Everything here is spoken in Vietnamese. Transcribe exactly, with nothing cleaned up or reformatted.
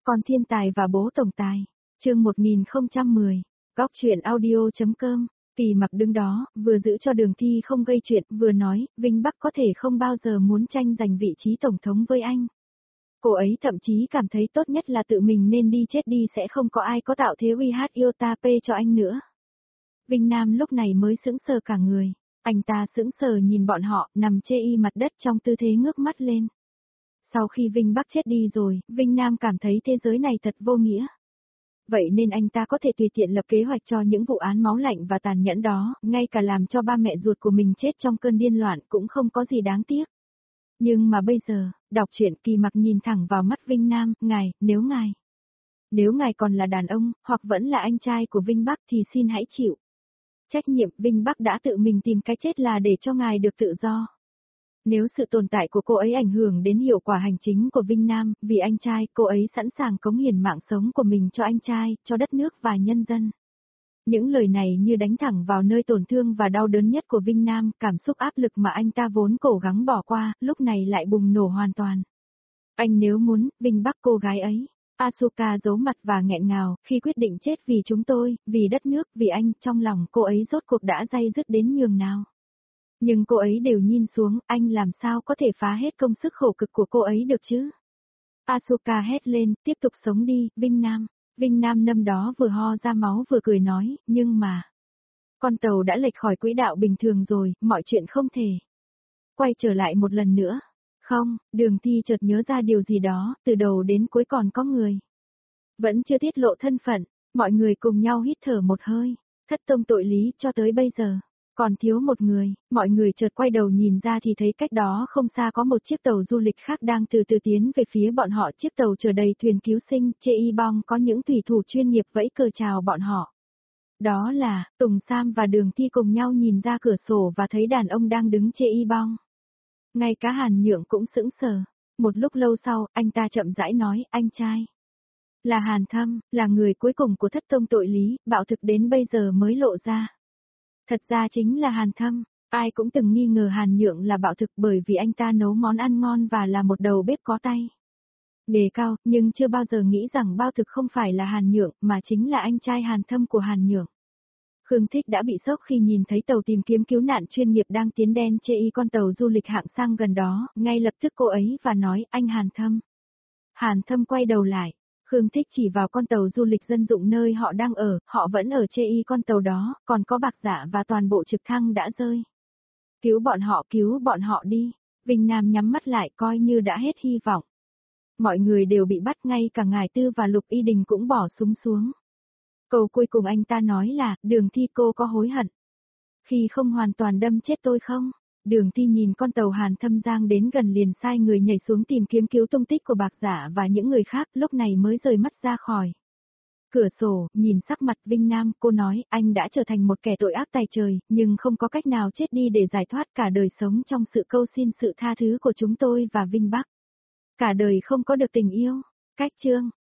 Con thiên tài và bố tổng tài. Chương một nghìn không trăm mười. Góc truyện audio.com. Kỳ Mặc đứng đó, vừa giữ cho Đường Thi không gây chuyện, vừa nói, Vinh Bắc có thể không bao giờ muốn tranh giành vị trí tổng thống với anh. Cô ấy thậm chí cảm thấy tốt nhất là tự mình nên đi chết đi, sẽ không có ai có tạo thế uy hát iota p cho anh nữa. Vinh Nam lúc này mới sững sờ cả người. Anh ta sững sờ nhìn bọn họ, nằm chê y mặt đất trong tư thế ngước mắt lên. Sau khi Vinh Bắc chết đi rồi, Vinh Nam cảm thấy thế giới này thật vô nghĩa. Vậy nên anh ta có thể tùy tiện lập kế hoạch cho những vụ án máu lạnh và tàn nhẫn đó, ngay cả làm cho ba mẹ ruột của mình chết trong cơn điên loạn cũng không có gì đáng tiếc. Nhưng mà bây giờ, đọc truyện Kỳ Mặc nhìn thẳng vào mắt Vinh Nam, ngài, nếu ngài, nếu ngài còn là đàn ông, hoặc vẫn là anh trai của Vinh Bắc thì xin hãy chịu trách nhiệm. Vinh Bắc đã tự mình tìm cái chết là để cho ngài được tự do. Nếu sự tồn tại của cô ấy ảnh hưởng đến hiệu quả hành chính của Vinh Nam, vì anh trai, cô ấy sẵn sàng cống hiến mạng sống của mình cho anh trai, cho đất nước và nhân dân. Những lời này như đánh thẳng vào nơi tổn thương và đau đớn nhất của Vinh Nam, cảm xúc áp lực mà anh ta vốn cố gắng bỏ qua, lúc này lại bùng nổ hoàn toàn. Anh nếu muốn, Vinh Bắc cô gái ấy. Asuka giấu mặt và nghẹn ngào, khi quyết định chết vì chúng tôi, vì đất nước, vì anh, trong lòng cô ấy rốt cuộc đã day dứt đến nhường nào. Nhưng cô ấy đều nhìn xuống, anh làm sao có thể phá hết công sức khổ cực của cô ấy được chứ? Asuka hét lên, tiếp tục sống đi, Vinh Nam. Vinh Nam năm đó vừa ho ra máu vừa cười nói, nhưng mà... Con tàu đã lệch khỏi quỹ đạo bình thường rồi, mọi chuyện không thể quay trở lại một lần nữa. Không, Đường Thi chợt nhớ ra điều gì đó, từ đầu đến cuối còn có người. Vẫn chưa tiết lộ thân phận, mọi người cùng nhau hít thở một hơi. Thất tông tội lý cho tới bây giờ. Còn thiếu một người, mọi người chợt quay đầu nhìn ra thì thấy cách đó không xa có một chiếc tàu du lịch khác đang từ từ tiến về phía bọn họ. Chiếc tàu chở đầy thuyền cứu sinh, Chê Y Bong có những thủy thủ chuyên nghiệp vẫy cờ chào bọn họ. Đó là, Tùng Sam và Đường Thi cùng nhau nhìn ra cửa sổ và thấy đàn ông đang đứng Chê Y Bong. Ngay cả Hàn Nhượng cũng sững sờ. Một lúc lâu sau, anh ta chậm rãi nói, anh trai. Là Hàn Thâm, là người cuối cùng của thất tông tội lý, bạo thực đến bây giờ mới lộ ra. Thật ra chính là Hàn Thâm, ai cũng từng nghi ngờ Hàn Nhượng là bạo thực bởi vì anh ta nấu món ăn ngon và là một đầu bếp có tay nghề cao, nhưng chưa bao giờ nghĩ rằng bao thực không phải là Hàn Nhượng mà chính là anh trai Hàn Thâm của Hàn Nhượng. Khương Thích đã bị sốc khi nhìn thấy tàu tìm kiếm cứu nạn chuyên nghiệp đang tiến đen chê y con tàu du lịch hạng sang gần đó, ngay lập tức cô ấy và nói, anh Hàn Thâm. Hàn Thâm quay đầu lại. Khương Thích chỉ vào con tàu du lịch dân dụng nơi họ đang ở, họ vẫn ở chê y con tàu đó, còn có Bạc Dạ và toàn bộ trực thăng đã rơi. Cứu bọn họ, cứu bọn họ đi. Vinh Nam nhắm mắt lại coi như đã hết hy vọng. Mọi người đều bị bắt, ngay cả Ngải Tư và Lục Y Đình cũng bỏ súng xuống. Câu cuối cùng anh ta nói là, Đường Thi cô có hối hận khi không hoàn toàn đâm chết tôi không? Đường Thi nhìn con tàu Hàn Thâm Giang đến gần liền sai người nhảy xuống tìm kiếm cứu tung tích của Bạc Dạ và những người khác, lúc này mới rời mắt ra khỏi cửa sổ, nhìn sắc mặt Vinh Nam, cô nói, anh đã trở thành một kẻ tội ác tày trời, nhưng không có cách nào chết đi để giải thoát cả đời sống trong sự cầu xin sự tha thứ của chúng tôi và Vinh Bắc. Cả đời không có được tình yêu. Cách chương